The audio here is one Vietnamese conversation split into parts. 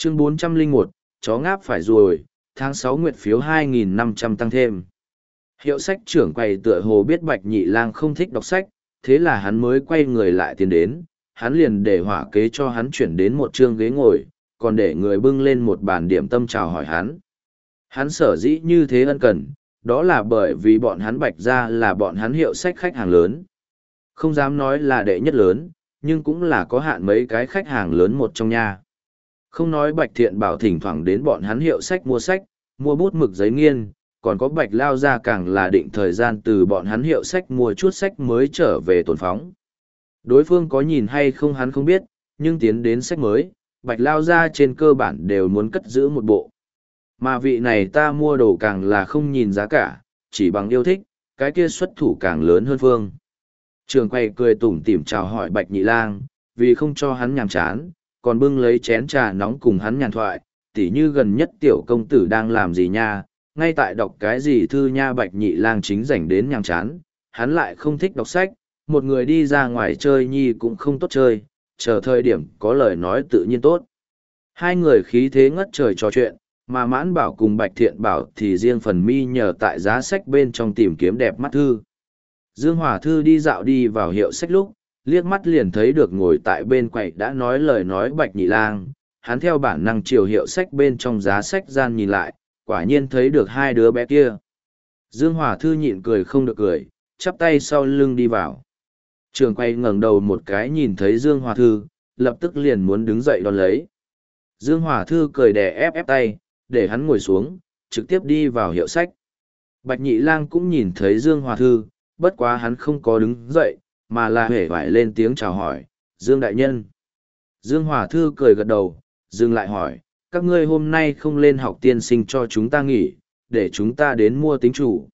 Chương 401, chó ngáp phải rồi, tháng 6 nguyệt phiếu 2.500 tăng thêm. Hiệu sách trưởng quầy tựa hồ biết Bạch Nhị Lang không thích đọc sách, thế là hắn mới quay người lại tiến đến, hắn liền để hỏa kế cho hắn chuyển đến một chương ghế ngồi, còn để người bưng lên một bàn điểm tâm chào hỏi hắn. Hắn sở dĩ như thế ân cần, đó là bởi vì bọn hắn Bạch gia là bọn hắn hiệu sách khách hàng lớn. Không dám nói là đệ nhất lớn, nhưng cũng là có hạn mấy cái khách hàng lớn một trong nhà. Không nói Bạch Thiện Bảo thỉnh thoảng đến bọn hắn hiệu sách, mua bút mực giấy nghiên, còn có Bạch Lao Gia càng là định thời gian từ bọn hắn hiệu sách mua chút sách mới trở về tồn phóng. Đối phương có nhìn hay không hắn không biết, nhưng tiến đến sách mới, Bạch Lao Gia trên cơ bản đều muốn cất giữ một bộ. Mà vị này ta mua đồ càng là không nhìn giá cả, chỉ bằng yêu thích, cái kia xuất thủ càng lớn hơn phương. Trường quay cười tủm tỉm chào hỏi Bạch Nhị Lang, vì không cho hắn nhàm chán, còn bưng lấy chén trà nóng cùng hắn nhàn thoại, tỉ như gần nhất tiểu công tử đang làm gì nha, ngay tại đọc cái gì thư nha. Bạch Nhị Lang chính rảnh đến nhàm chán, hắn lại không thích đọc sách, một người đi ra ngoài chơi nhi cũng không tốt chơi, chờ thời điểm có lời nói tự nhiên tốt. Hai người khí thế ngất trời trò chuyện, mà Mãn Bảo cùng Bạch Thiện Bảo thì riêng phần mi nhờ tại giá sách bên trong tìm kiếm đẹp mắt thư. Dương Hòa Thư đi dạo đi vào hiệu sách lúc, liếc mắt liền thấy được ngồi tại bên quầy đã nói lời nói Bạch Nhị Lang, hắn theo bản năng chiều hiệu sách bên trong giá sách gian nhìn lại, quả nhiên thấy được hai đứa bé kia. Dương Hòa Thư nhịn cười không được cười, chắp tay sau lưng đi vào. Trường quay ngẩng đầu một cái nhìn thấy Dương Hòa Thư, lập tức liền muốn đứng dậy đón lấy. Dương Hòa Thư cười đè ép tay, để hắn ngồi xuống, trực tiếp đi vào hiệu sách. Bạch Nhị Lang cũng nhìn thấy Dương Hòa Thư, bất quá hắn không có đứng dậy, mà là hể vải lên tiếng chào hỏi, Dương Đại Nhân. Dương Hòa Thư cười gật đầu, dừng lại hỏi, các ngươi hôm nay không lên học tiên sinh cho chúng ta nghỉ, để chúng ta đến mua tính chủ.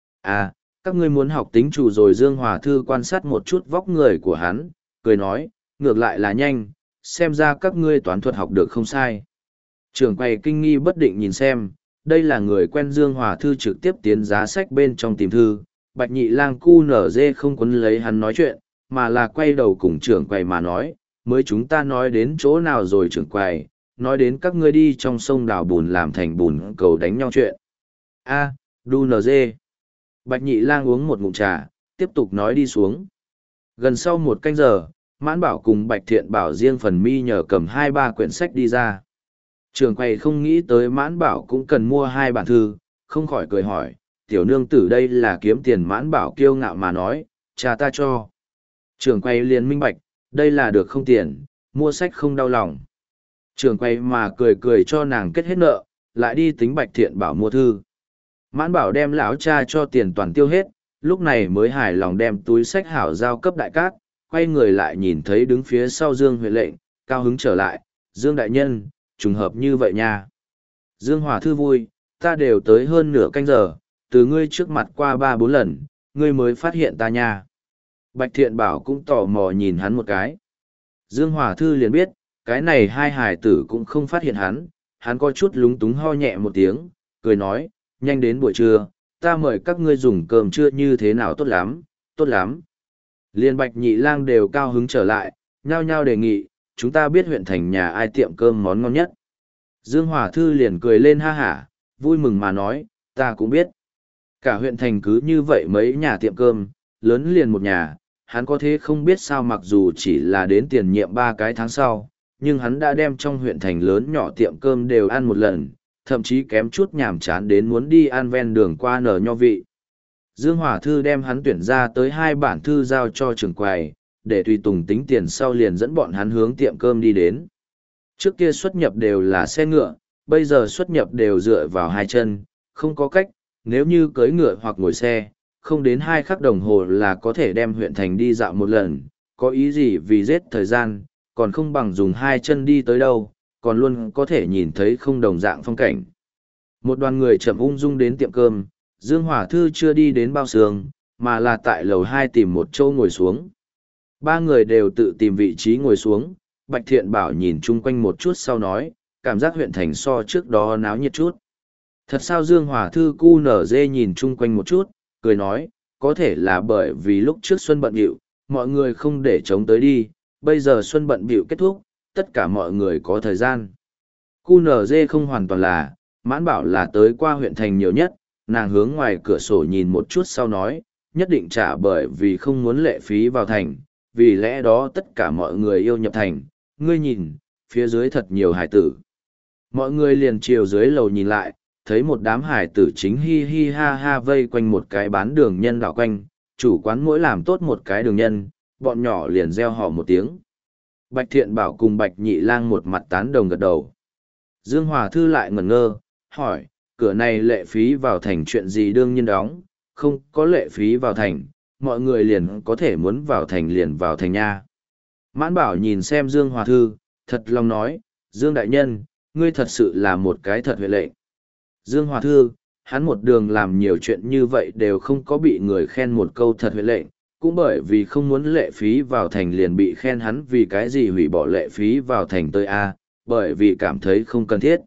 À, các ngươi muốn học tính chủ rồi. Dương Hòa Thư quan sát một chút vóc người của hắn, cười nói, ngược lại là nhanh, xem ra các ngươi toán thuật học được không sai. Trưởng quầy kinh nghi bất định nhìn xem, đây là người quen. Dương Hòa Thư trực tiếp tiến giá sách bên trong tìm thư. Bạch Nhị Lang cu nở dê không quấn lấy hắn nói chuyện, mà là quay đầu cùng trưởng quầy mà nói, mới chúng ta nói đến chỗ nào rồi trưởng quầy, nói đến các ngươi đi trong sông đào bùn làm thành bùn cầu đánh nhau chuyện. A, đu nở dê. Bạch Nhị Lang uống một ngụm trà, tiếp tục nói đi xuống. Gần sau một canh giờ, Mãn Bảo cùng Bạch Thiện Bảo riêng phần mi nhờ cầm 2-3 quyển sách đi ra. Trưởng quầy không nghĩ tới Mãn Bảo cũng cần mua 2 bản thư, không khỏi cười hỏi, tiểu nương tử đây là kiếm tiền. Mãn Bảo kiêu ngạo mà nói, cha ta cho. Trưởng quầy liền minh bạch, đây là được không tiền, mua sách không đau lòng. Trưởng quầy mà cười cười cho nàng kết hết nợ, lại đi tính Bạch Thiện Bảo mua thư. Mãn Bảo đem lão cha cho tiền toàn tiêu hết, lúc này mới hài lòng đem túi sách hảo giao cấp đại cát, quay người lại nhìn thấy đứng phía sau Dương Huệ Lệnh, cao hứng trở lại, Dương Đại Nhân, trùng hợp như vậy nha. Dương Hòa Thư vui, ta đều tới hơn nửa canh giờ, từ ngươi trước mặt qua 3-4 lần, ngươi mới phát hiện ta nha. Bạch Thiện Bảo cũng tò mò nhìn hắn một cái. Dương Hòa Thư liền biết, cái này hai hài tử cũng không phát hiện hắn có chút lúng túng ho nhẹ một tiếng, cười nói, nhanh đến buổi trưa, ta mời các ngươi dùng cơm trưa như thế nào. Tốt lắm, tốt lắm. Liên Bạch Nhị Lang đều cao hứng trở lại, nhao nhao đề nghị, chúng ta biết huyện thành nhà ai tiệm cơm món ngon nhất. Dương Hòa Thư liền cười lên ha hả, vui mừng mà nói, ta cũng biết. Cả huyện thành cứ như vậy mấy nhà tiệm cơm, lớn liền một nhà, hắn có thế không biết sao. Mặc dù chỉ là đến tiền nhiệm 3 cái tháng sau, nhưng hắn đã đem trong huyện thành lớn nhỏ tiệm cơm đều ăn một lần, thậm chí kém chút nhàm chán đến muốn đi ăn ven đường qua nở nho vị. Dương Hòa Thư đem hắn tuyển ra tới 2 bản thư giao cho trưởng quầy, để tùy tùng tính tiền sau liền dẫn bọn hắn hướng tiệm cơm đi đến. Trước kia xuất nhập đều là xe ngựa, bây giờ xuất nhập đều dựa vào 2 chân, không có cách, nếu như cưỡi ngựa hoặc ngồi xe, không đến 2 khắc đồng hồ là có thể đem huyện thành đi dạo một lần, có ý gì vì giết thời gian, còn không bằng dùng 2 chân đi tới đâu, còn luôn có thể nhìn thấy không đồng dạng phong cảnh. Một đoàn người chậm ung dung đến tiệm cơm, Dương Hòa Thư chưa đi đến bao sương, mà là tại lầu 2 tìm một chỗ ngồi xuống. 3 người đều tự tìm vị trí ngồi xuống, Bạch Thiện Bảo nhìn chung quanh một chút sau nói, cảm giác huyện thành so trước đó náo nhiệt chút. Thật sao? Dương Hòa Thư cu nở dê nhìn chung quanh một chút, cười nói, có thể là bởi vì lúc trước xuân bận bịu, mọi người không để chống tới đi, bây giờ xuân bận bịu kết thúc, tất cả mọi người có thời gian. QNZ không hoàn toàn là, mãn bảo là tới qua huyện thành nhiều nhất, nàng hướng ngoài cửa sổ nhìn một chút sau nói, nhất định trả bởi vì không muốn lệ phí vào thành, vì lẽ đó tất cả mọi người yêu nhập thành, ngươi nhìn, phía dưới thật nhiều hải tử. Mọi người liền chiều dưới lầu nhìn lại, thấy một đám hải tử chính hi hi ha ha vây quanh một cái bán đường nhân đảo quanh, chủ quán mỗi làm tốt một cái đường nhân, bọn nhỏ liền reo hò một tiếng. Bạch Thiện Bảo cùng Bạch Nhị Lang một mặt tán đồng gật đầu. Dương Hòa Thư lại ngẩn ngơ, hỏi, cửa này lệ phí vào thành chuyện gì đương nhiên đóng, không có lệ phí vào thành, mọi người liền có thể muốn vào thành liền vào thành nha. Mãn Bảo nhìn xem Dương Hòa Thư, thật lòng nói, Dương Đại Nhân, ngươi thật sự là một cái thật huệ lệnh. Dương Hòa Thư, hắn một đường làm nhiều chuyện như vậy đều không có bị người khen một câu thật huệ lệnh, cũng bởi vì không muốn lệ phí vào thành liền bị khen hắn vì cái gì hủy bỏ lệ phí vào thành tới A, bởi vì cảm thấy không cần thiết.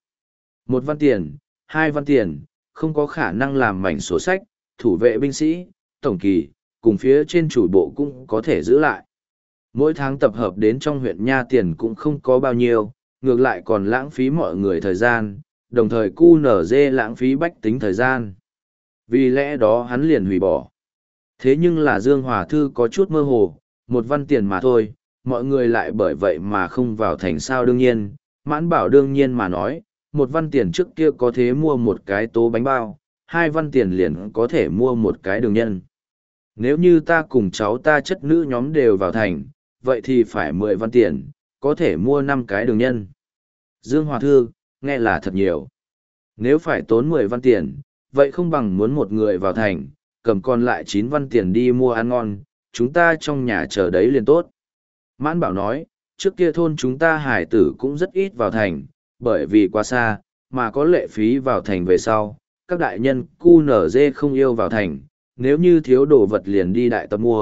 1 văn tiền, 2 văn tiền, không có khả năng làm mảnh sổ sách, thủ vệ binh sĩ, tổng kỳ, cùng phía trên chủ bộ cũng có thể giữ lại. Mỗi tháng tập hợp đến trong huyện Nha tiền cũng không có bao nhiêu, ngược lại còn lãng phí mọi người thời gian, đồng thời QNZ lãng phí bách tính thời gian. Vì lẽ đó hắn liền hủy bỏ. Thế nhưng là Dương Hòa Thư có chút mơ hồ, 1 văn tiền mà thôi, mọi người lại bởi vậy mà không vào thành sao đương nhiên, Mãn Bảo đương nhiên mà nói, 1 văn tiền trước kia có thể mua một cái tố bánh bao, 2 văn tiền liền có thể mua một cái đường nhân. Nếu như ta cùng cháu ta chất nữ nhóm đều vào thành, vậy thì phải 10 văn tiền, có thể mua 5 cái đường nhân. Dương Hòa Thư, nghe là thật nhiều. Nếu phải tốn 10 văn tiền, vậy không bằng muốn một người vào thành, cầm còn lại 9 văn tiền đi mua ăn ngon, chúng ta trong nhà chờ đấy liền tốt. Mãn Bảo nói, trước kia thôn chúng ta hải tử cũng rất ít vào thành, bởi vì quá xa, mà có lệ phí vào thành về sau, các đại nhân QNZ không yêu vào thành, nếu như thiếu đồ vật liền đi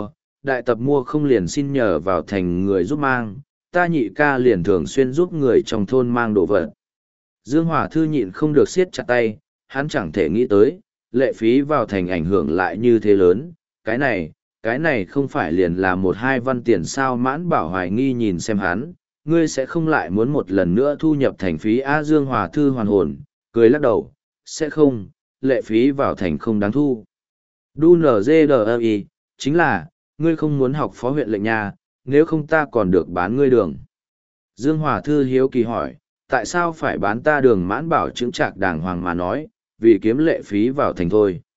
đại tập mua không liền xin nhờ vào thành người giúp mang, ta nhị ca liền thường xuyên giúp người trong thôn mang đồ vật. Dương Hòa Thư nhịn không được siết chặt tay, hắn chẳng thể nghĩ tới, lệ phí vào thành ảnh hưởng lại như thế lớn, cái này không phải liền là 1-2 văn tiền sao. Mãn Bảo hoài nghi nhìn xem hắn, ngươi sẽ không lại muốn một lần nữa thu nhập thành phí A. Dương Hòa Thư hoàn hồn, cười lắc đầu, sẽ không, lệ phí vào thành không đáng thu. Đu NGDI, chính là, ngươi không muốn học phó huyện lệnh nhà, nếu không ta còn được bán ngươi đường. Dương Hòa Thư hiếu kỳ hỏi, tại sao phải bán ta đường? Mãn Bảo chững chạc đàng hoàng mà nói, vì kiếm lệ phí vào thành thôi.